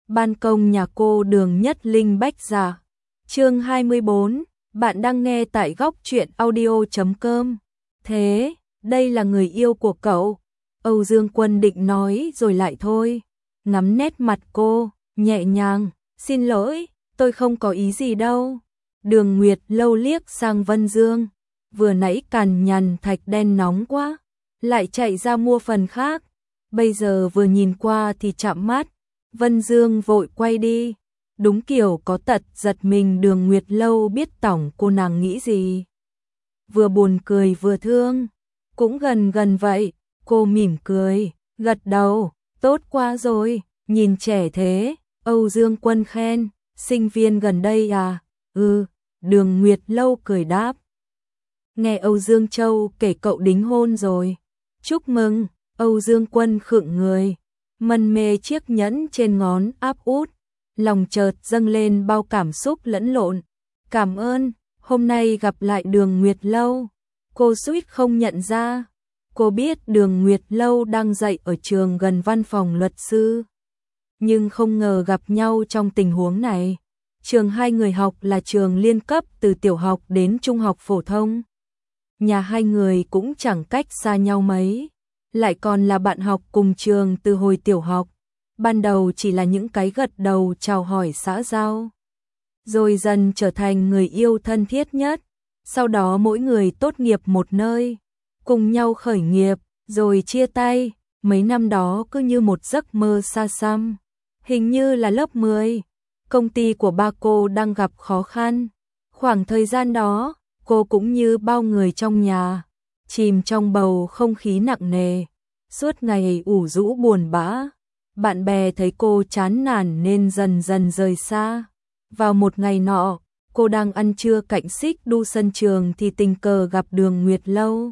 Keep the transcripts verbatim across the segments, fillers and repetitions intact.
ban công nhà cô Đường Nhất Linh Bách Giả. Chương hai mươi bốn, bạn đang nghe tại góc truyện audio chấm com. Thế, đây là người yêu của cậu? Âu Dương Quân định nói rồi lại thôi, ngắm nét mặt cô, nhẹ nhàng, xin lỗi, tôi không có ý gì đâu. Đường Nguyệt Lâu liếc sang Vân Dương, vừa nãy cằn nhằn thạch đen nóng quá, lại chạy ra mua phần khác, bây giờ vừa nhìn qua thì chạm mắt. Vân Dương vội quay đi, đúng kiểu có tật giật mình. Đường Nguyệt Lâu biết tổng cô nàng nghĩ gì, vừa buồn cười vừa thương, cũng gần gần vậy. Cô mỉm cười, gật đầu, tốt quá rồi, nhìn trẻ thế. Âu Dương Quân khen, sinh viên gần đây à? Ừ, Đường Nguyệt Lâu cười đáp. Nghe Âu Dương Châu kể cậu đính hôn rồi. Chúc mừng. Âu Dương Quân khựng người, mân mê chiếc nhẫn trên ngón áp út, lòng chợt dâng lên bao cảm xúc lẫn lộn. Cảm ơn, hôm nay gặp lại Đường Nguyệt Lâu. Cô suýt không nhận ra. Cô biết Đường Nguyệt Lâu đang dạy ở trường gần văn phòng luật sư, nhưng không ngờ gặp nhau trong tình huống này. Trường hai người học là trường liên cấp từ tiểu học đến trung học phổ thông. Nhà hai người cũng chẳng cách xa nhau mấy, lại còn là bạn học cùng trường từ hồi tiểu học. Ban đầu chỉ là những cái gật đầu chào hỏi xã giao, rồi dần trở thành người yêu thân thiết nhất. Sau đó mỗi người tốt nghiệp một nơi, cùng nhau khởi nghiệp, rồi chia tay. Mấy năm đó cứ như một giấc mơ xa xăm. Hình như là lớp mười, công ty của ba cô đang gặp khó khăn. Khoảng thời gian đó, cô cũng như bao người trong nhà, chìm trong bầu không khí nặng nề, suốt ngày ủ rũ buồn bã. Bạn bè thấy cô chán nản nên dần dần rời xa. Vào một ngày nọ, cô đang ăn trưa cạnh xích đu sân trường thì tình cờ gặp Đường Nguyệt Lâu.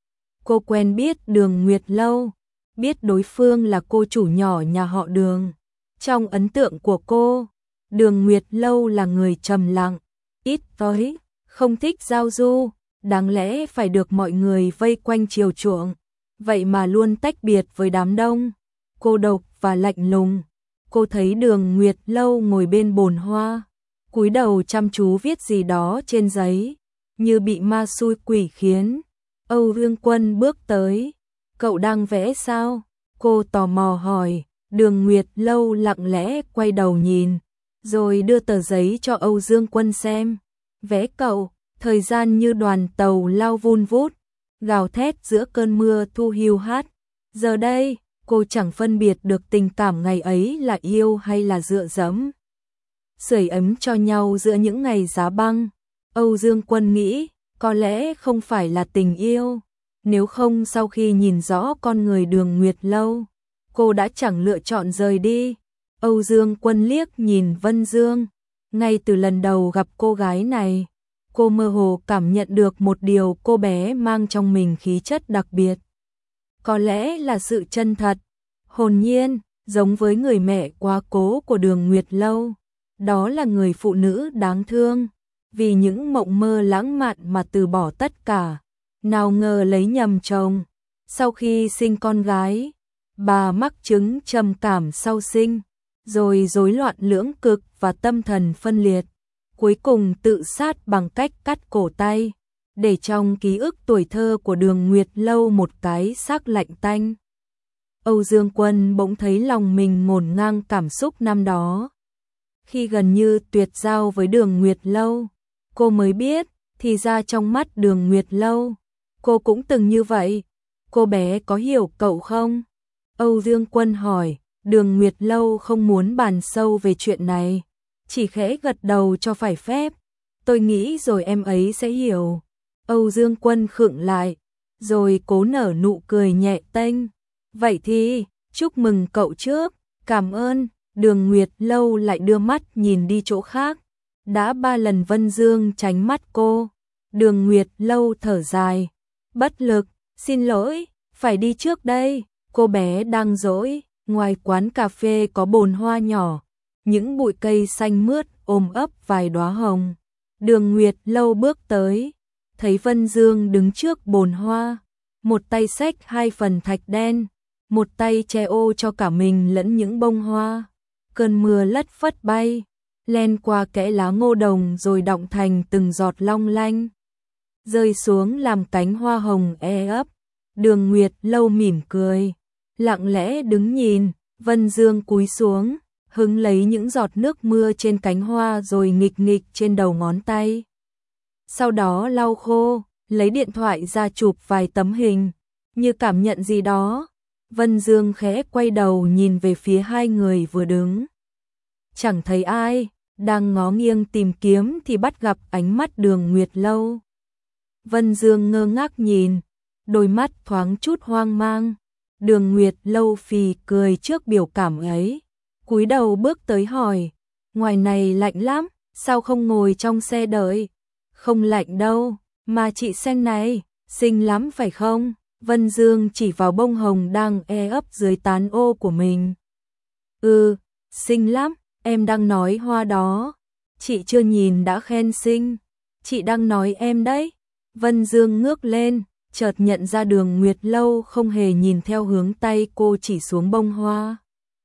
Cô quen biết Đường Nguyệt Lâu, biết đối phương là cô chủ nhỏ nhà họ Đường. Trong ấn tượng của cô, Đường Nguyệt Lâu là người trầm lặng, ít nói, không thích giao du, đáng lẽ phải được mọi người vây quanh chiều chuộng, vậy mà luôn tách biệt với đám đông, cô độc và lạnh lùng. Cô thấy Đường Nguyệt Lâu ngồi bên bồn hoa, cúi đầu chăm chú viết gì đó trên giấy, như bị ma xui quỷ khiến. Âu Dương Quân bước tới, cậu đang vẽ sao? Cô tò mò hỏi. Đường Nguyệt Lâu lặng lẽ quay đầu nhìn, rồi đưa tờ giấy cho Âu Dương Quân xem. Vẽ cậu, thời gian như đoàn tàu lao vun vút, gào thét giữa cơn mưa thu hiu hắt. Giờ đây, cô chẳng phân biệt được tình cảm ngày ấy là yêu hay là dựa dẫm. Sưởi ấm cho nhau giữa những ngày giá băng. Âu Dương Quân nghĩ, có lẽ không phải là tình yêu, nếu không sau khi nhìn rõ con người Đường Nguyệt Lâu, cô đã chẳng lựa chọn rời đi. Âu Dương Quân liếc nhìn Vân Dương, ngay từ lần đầu gặp cô gái này, cô mơ hồ cảm nhận được một điều. Cô bé mang trong mình khí chất đặc biệt, có lẽ là sự chân thật, hồn nhiên, giống với người mẹ quá cố của Đường Nguyệt Lâu. Đó là người phụ nữ đáng thương, vì những mộng mơ lãng mạn mà từ bỏ tất cả, nào ngờ lấy nhầm chồng. Sau khi sinh con gái, bà mắc chứng trầm cảm sau sinh, rồi rối loạn lưỡng cực và tâm thần phân liệt, cuối cùng tự sát bằng cách cắt cổ tay, để trong ký ức tuổi thơ của Đường Nguyệt Lâu một cái xác lạnh tanh. Âu Dương Quân bỗng thấy lòng mình ngổn ngang cảm xúc năm đó. Khi gần như tuyệt giao với Đường Nguyệt Lâu, cô mới biết, thì ra trong mắt Đường Nguyệt Lâu, cô cũng từng như vậy. Cô bé có hiểu cậu không? Âu Dương Quân hỏi. Đường Nguyệt Lâu không muốn bàn sâu về chuyện này, chỉ khẽ gật đầu cho phải phép. Tôi nghĩ rồi em ấy sẽ hiểu. Âu Dương Quân khựng lại, rồi cố nở nụ cười nhẹ tênh. Vậy thì, chúc mừng cậu trước, cảm ơn. Đường Nguyệt Lâu lại đưa mắt nhìn đi chỗ khác. Đã ba lần Vân Dương tránh mắt cô. Đường Nguyệt Lâu thở dài, bất lực, xin lỗi, phải đi trước đây. Cô bé đang dỗi, ngoài quán cà phê có bồn hoa nhỏ, những bụi cây xanh mướt ôm ấp vài đóa hồng. Đường Nguyệt Lâu bước tới, thấy Vân Dương đứng trước bồn hoa, một tay xách hai phần thạch đen, một tay che ô cho cả mình lẫn những bông hoa. cơn mưa lất phất bay, len qua kẽ lá ngô đồng rồi đọng thành từng giọt long lanh, rơi xuống làm cánh hoa hồng e ấp. Đường Nguyệt Lâu mỉm cười, lặng lẽ đứng nhìn, Vân Dương cúi xuống, hứng lấy những giọt nước mưa trên cánh hoa rồi nghịch nghịch trên đầu ngón tay. Sau đó lau khô, lấy điện thoại ra chụp vài tấm hình, như cảm nhận gì đó. Vân Dương khẽ quay đầu nhìn về phía hai người vừa đứng. Chẳng thấy ai, đang ngó nghiêng tìm kiếm thì bắt gặp ánh mắt Đường Nguyệt Lâu. Vân Dương ngơ ngác nhìn, đôi mắt thoáng chút hoang mang. Đường Nguyệt Lâu phì cười trước biểu cảm ấy, cúi đầu bước tới hỏi, ngoài này lạnh lắm, sao không ngồi trong xe đợi? Không lạnh đâu, mà chị xem này, xinh lắm phải không? Vân Dương chỉ vào bông hồng đang e ấp dưới tán ô của mình. Ừ, xinh lắm, em đang nói hoa đó. Chị chưa nhìn đã khen xinh, chị đang nói em đấy. Vân Dương ngước lên, chợt nhận ra Đường Nguyệt Lâu không hề nhìn theo hướng tay cô chỉ xuống bông hoa,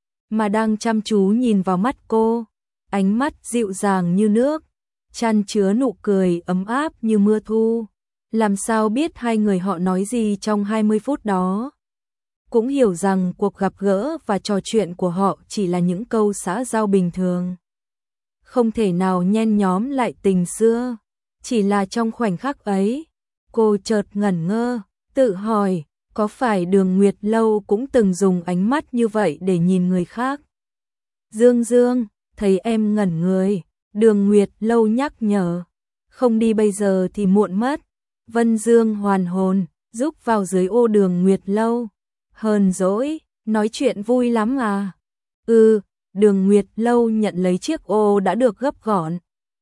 mà đang chăm chú nhìn vào mắt cô, ánh mắt dịu dàng như nước, chan chứa nụ cười ấm áp như mưa thu. Làm sao biết hai người họ nói gì trong hai mươi phút đó? Cũng hiểu rằng cuộc gặp gỡ và trò chuyện của họ chỉ là những câu xã giao bình thường, không thể nào nhen nhóm lại tình xưa. Chỉ là trong khoảnh khắc ấy, cô chợt ngẩn ngơ, tự hỏi, có phải Đường Nguyệt Lâu cũng từng dùng ánh mắt như vậy để nhìn người khác? Dương Dương, thấy em ngẩn người, Đường Nguyệt Lâu nhắc nhở, không đi bây giờ thì muộn mất. Vân Dương hoàn hồn, rúc vào dưới ô Đường Nguyệt Lâu. Hờn dỗi, nói chuyện vui lắm à? Ừ, Đường Nguyệt Lâu nhận lấy chiếc ô đã được gấp gọn,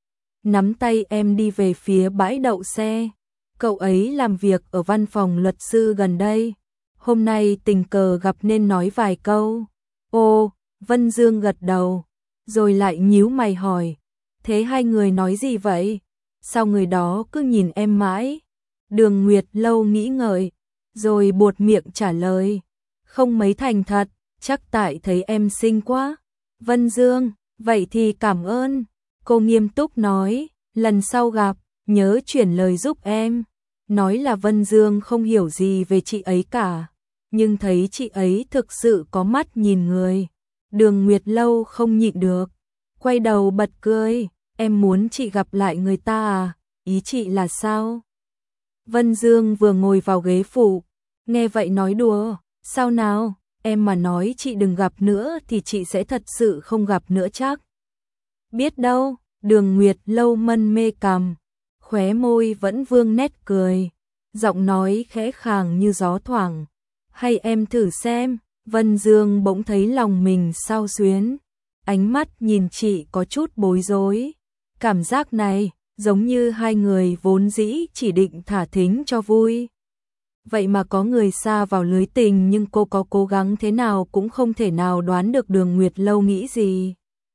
nắm tay em đi về phía bãi đậu xe. Cậu ấy làm việc ở văn phòng luật sư gần đây, hôm nay tình cờ gặp nên nói vài câu. Ô, Vân Dương gật đầu, rồi lại nhíu mày hỏi, thế hai người nói gì vậy? Sao người đó cứ nhìn em mãi? Đường Nguyệt Lâu nghĩ ngợi, rồi buột miệng trả lời, không mấy thành thật, chắc tại thấy em xinh quá. Vân Dương, vậy thì cảm ơn. Cô nghiêm túc nói, lần sau gặp, nhớ chuyển lời giúp em. Nói là Vân Dương không hiểu gì về chị ấy cả, nhưng thấy chị ấy thực sự có mắt nhìn người. Đường Nguyệt Lâu không nhịn được, quay đầu bật cười, em muốn chị gặp lại người ta à? Ý chị là sao? Vân Dương vừa ngồi vào ghế phụ, nghe vậy nói đùa, sao nào, em mà nói chị đừng gặp nữa thì chị sẽ thật sự không gặp nữa chắc. Biết đâu, Đường Nguyệt Lâu mân mê cằm, khóe môi vẫn vương nét cười, giọng nói khẽ khàng như gió thoảng. Hay em thử xem. Vân Dương bỗng thấy lòng mình xao xuyến, ánh mắt nhìn chị có chút bối rối. Cảm giác này giống như hai người vốn dĩ chỉ định thả thính cho vui, vậy mà có người sa vào lưới tình, nhưng cô có cố gắng thế nào cũng không thể nào đoán được Đường Nguyệt Lâu nghĩ gì.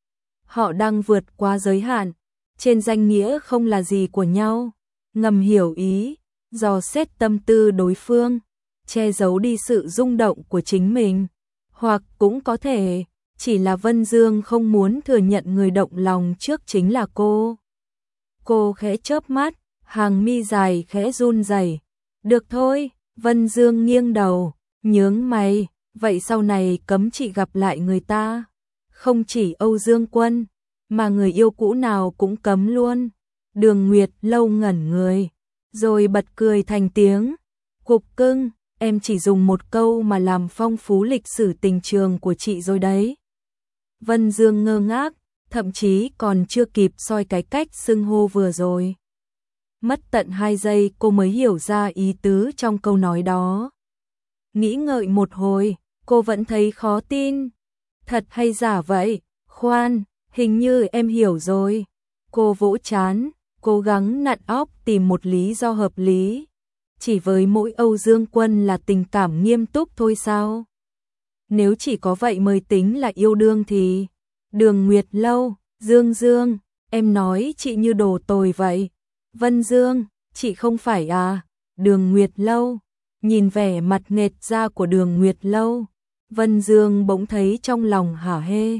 Họ đang vượt qua giới hạn, trên danh nghĩa không là gì của nhau, ngầm hiểu ý, dò xét tâm tư đối phương, che giấu đi sự rung động của chính mình, hoặc cũng có thể chỉ là Vân Dương không muốn thừa nhận người động lòng trước chính là cô. Cô khẽ chớp mắt, hàng mi dài khẽ run rẩy. Được thôi. Vân Dương nghiêng đầu, nhướng mày, vậy sau này cấm chị gặp lại người ta. Không chỉ Âu Dương Quân, mà người yêu cũ nào cũng cấm luôn. Đường Nguyệt Lâu ngẩn người, rồi bật cười thành tiếng. Cục cưng, em chỉ dùng một câu mà làm phong phú lịch sử tình trường của chị rồi đấy. Vân Dương ngơ ngác, thậm chí còn chưa kịp soi cái cách xưng hô vừa rồi. Mất tận hai giây cô mới hiểu ra ý tứ trong câu nói đó. Nghĩ ngợi một hồi, cô vẫn thấy khó tin. Thật hay giả vậy? Khoan, hình như em hiểu rồi. Cô vỗ trán, cố gắng nặn óc tìm một lý do hợp lý. Chỉ với mỗi Âu Dương Quân là tình cảm nghiêm túc thôi sao? Nếu chỉ có vậy mới tính là yêu đương thì... Đường Nguyệt Lâu, Dương Dương, em nói chị như đồ tồi vậy. Vân Dương, chị không phải à? Đường Nguyệt Lâu, nhìn vẻ mặt nghệt ra của Đường Nguyệt Lâu, Vân Dương bỗng thấy trong lòng hả hê.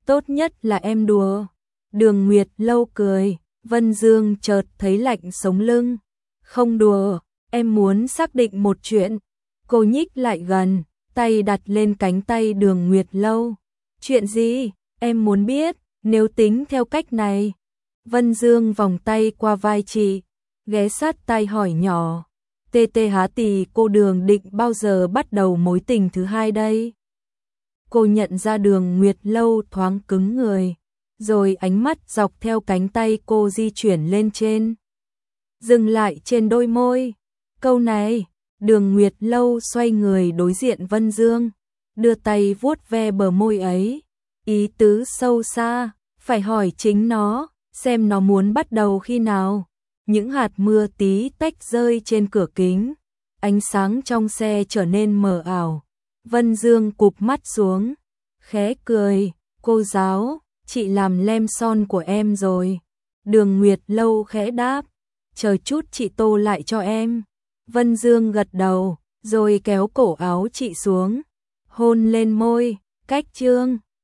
tốt nhất là em đùa. Đường Nguyệt Lâu cười, Vân Dương chợt thấy lạnh sống lưng. Không đùa, em muốn xác định một chuyện. Cô nhích lại gần, tay đặt lên cánh tay Đường Nguyệt Lâu. Chuyện gì? Em muốn biết, nếu tính theo cách này. Vân Dương vòng tay qua vai chị, ghé sát tai hỏi nhỏ. Tê tê há tì, cô Đường định bao giờ bắt đầu mối tình thứ hai đây? Cô nhận ra Đường Nguyệt Lâu thoáng cứng người, rồi ánh mắt dọc theo cánh tay cô di chuyển lên trên. Dừng lại trên đôi môi. Câu này, Đường Nguyệt Lâu xoay người đối diện Vân Dương, đưa tay vuốt ve bờ môi ấy. Ý tứ sâu xa, phải hỏi chính nó, xem nó muốn bắt đầu khi nào. Những hạt mưa tí tách rơi trên cửa kính, ánh sáng trong xe trở nên mờ ảo. Vân Dương cụp mắt xuống, khẽ cười, cô giáo, chị làm lem son của em rồi. Đường Nguyệt Lâu khẽ đáp, chờ chút chị tô lại cho em. Vân Dương gật đầu, rồi kéo cổ áo chị xuống, hôn lên môi, cách chương.